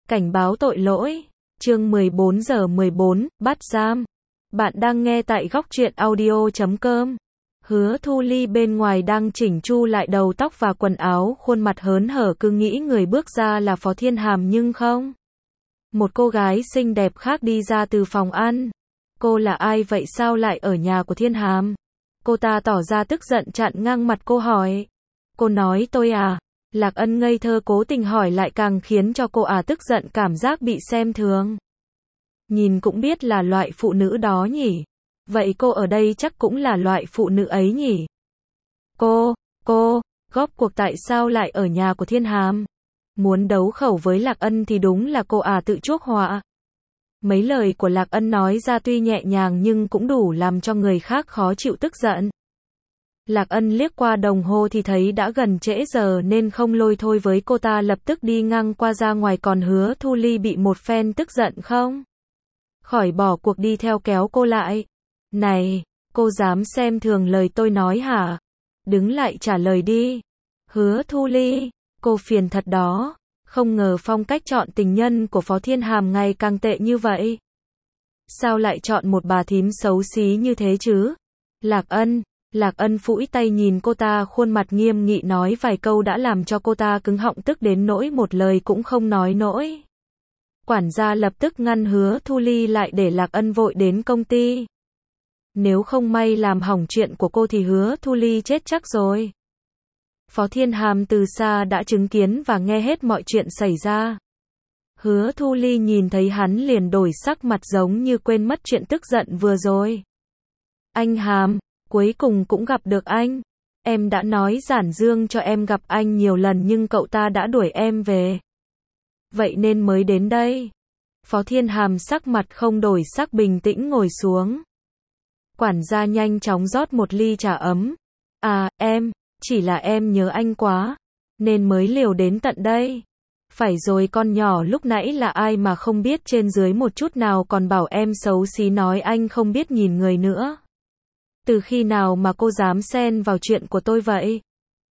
Cảnh báo tội lỗi. Chương 14 giờ 14, bắt giam. Bạn đang nghe tại góc truyện audio.com. Hứa Thu Ly bên ngoài đang chỉnh chu lại đầu tóc và quần áo, khuôn mặt hớn hở, cứ nghĩ người bước ra là Phó Thiên Hàm nhưng không. Một cô gái xinh đẹp khác đi ra từ phòng ăn. Cô là ai vậy, sao lại ở nhà của Thiên Hàm? Cô ta tỏ ra tức giận, chặn ngang mặt cô hỏi. Cô nói tôi à? Lạc Ân ngây thơ cố tình hỏi lại càng khiến cho cô tức giận, cảm giác bị xem thường. Nhìn cũng biết là loại phụ nữ đó nhỉ? Vậy cô ở đây chắc cũng là loại phụ nữ ấy nhỉ? Cô, góp cuộc tại sao lại ở nhà của Thiên Hàm? Muốn đấu khẩu với Lạc Ân thì đúng là cô tự chuốc họa. Mấy lời của Lạc Ân nói ra tuy nhẹ nhàng nhưng cũng đủ làm cho người khác khó chịu tức giận. Lạc Ân liếc qua đồng hồ thì thấy đã gần trễ giờ nên không lôi thôi với cô ta, lập tức đi ngang qua ra ngoài, còn Hứa Thu Ly bị một phen tức giận không khỏi bỏ cuộc đi theo kéo cô lại. Này, cô dám xem thường lời tôi nói hả? Đứng lại trả lời đi. Hứa Thu Ly, cô phiền thật đó, không ngờ phong cách chọn tình nhân của Phó Thiên Hàm ngày càng tệ như vậy. Sao lại chọn một bà thím xấu xí như thế chứ? Lạc Ân phủi tay nhìn cô ta, khuôn mặt nghiêm nghị nói vài câu đã làm cho cô ta cứng họng, tức đến nỗi một lời cũng không nói nổi. Quản gia lập tức ngăn Hứa Thu Ly lại để Lạc Ân vội đến công ty. Nếu không may làm hỏng chuyện của cô thì Hứa Thu Ly chết chắc rồi. Phó Thiên Hàm từ xa đã chứng kiến và nghe hết mọi chuyện xảy ra. Hứa Thu Ly nhìn thấy hắn liền đổi sắc mặt, giống như quên mất chuyện tức giận vừa rồi. Anh Hàm, cuối cùng cũng gặp được anh. Em đã nói Giản Dương cho em gặp anh nhiều lần nhưng cậu ta đã đuổi em về. Vậy nên mới đến đây. Phó Thiên Hàm sắc mặt không đổi sắc, bình tĩnh ngồi xuống. Quản gia nhanh chóng rót một ly trà ấm. Chỉ là em nhớ anh quá, nên mới liều đến tận đây. Phải rồi, con nhỏ lúc nãy là ai mà không biết trên dưới một chút nào, còn bảo em xấu xí, nói anh không biết nhìn người nữa. Từ khi nào mà cô dám xen vào chuyện của tôi vậy?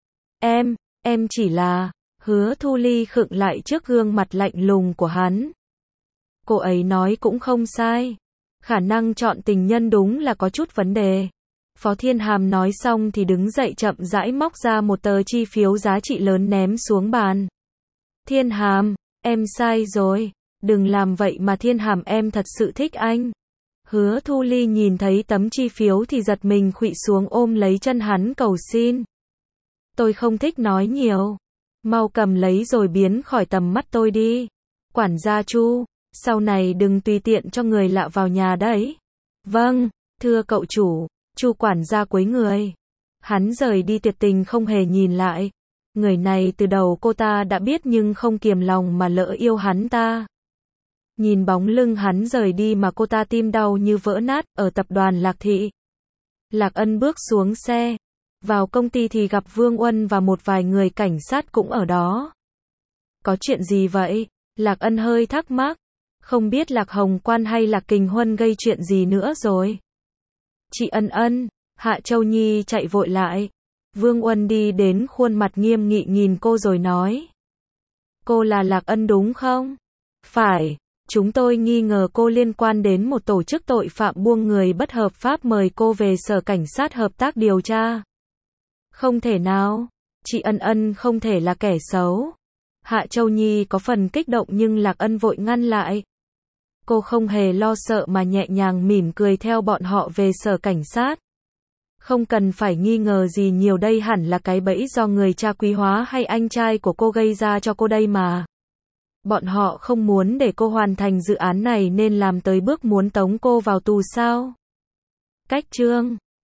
Em chỉ là... Hứa Thu Ly khựng lại trước gương mặt lạnh lùng của hắn. Cô ấy nói cũng không sai. Khả năng chọn tình nhân đúng là có chút vấn đề. Phó Thiên Hàm nói xong thì đứng dậy, chậm rãi móc ra một tờ chi phiếu giá trị lớn ném xuống bàn. Thiên Hàm, em sai rồi. Đừng làm vậy mà Thiên Hàm, em thật sự thích anh. Hứa Thu Ly nhìn thấy tấm chi phiếu thì giật mình, khuỵu xuống ôm lấy chân hắn cầu xin. Tôi không thích nói nhiều. Mau cầm lấy rồi biến khỏi tầm mắt tôi đi. Quản gia Chu, sau này đừng tùy tiện cho người lạ vào nhà đấy. Vâng, thưa cậu chủ. Chu quản gia cúi người. Hắn rời đi tuyệt tình không hề nhìn lại. Người này từ đầu cô ta đã biết nhưng không kiềm lòng mà lỡ yêu hắn ta. Nhìn bóng lưng hắn rời đi mà cô ta tim đau như vỡ nát. Ở tập đoàn Lạc Thị, Lạc Ân bước xuống xe. Vào công ty thì gặp Vương Uân và một vài người cảnh sát cũng ở đó. Có chuyện gì vậy? Lạc Ân hơi thắc mắc. Không biết Lạc Hồng Quan hay Lạc Kình Huân gây chuyện gì nữa rồi. Chị Ân, Hạ Châu Nhi chạy vội lại. Vương Uân đi đến, khuôn mặt nghiêm nghị nhìn cô rồi nói. Cô là Lạc Ân đúng không? Phải, chúng tôi nghi ngờ cô liên quan đến một tổ chức tội phạm buôn người bất hợp pháp, mời cô về sở cảnh sát hợp tác điều tra. Không thể nào, chị Ân không thể là kẻ xấu. Hạ Châu Nhi có phần kích động nhưng Lạc Ân vội ngăn lại. Cô không hề lo sợ mà nhẹ nhàng mỉm cười theo bọn họ về sở cảnh sát. Không cần phải nghi ngờ gì nhiều, đây hẳn là cái bẫy do người cha Quý Hóa hay anh trai của cô gây ra cho cô đây mà. Bọn họ không muốn để cô hoàn thành dự án này nên làm tới bước muốn tống cô vào tù sao? Cách chương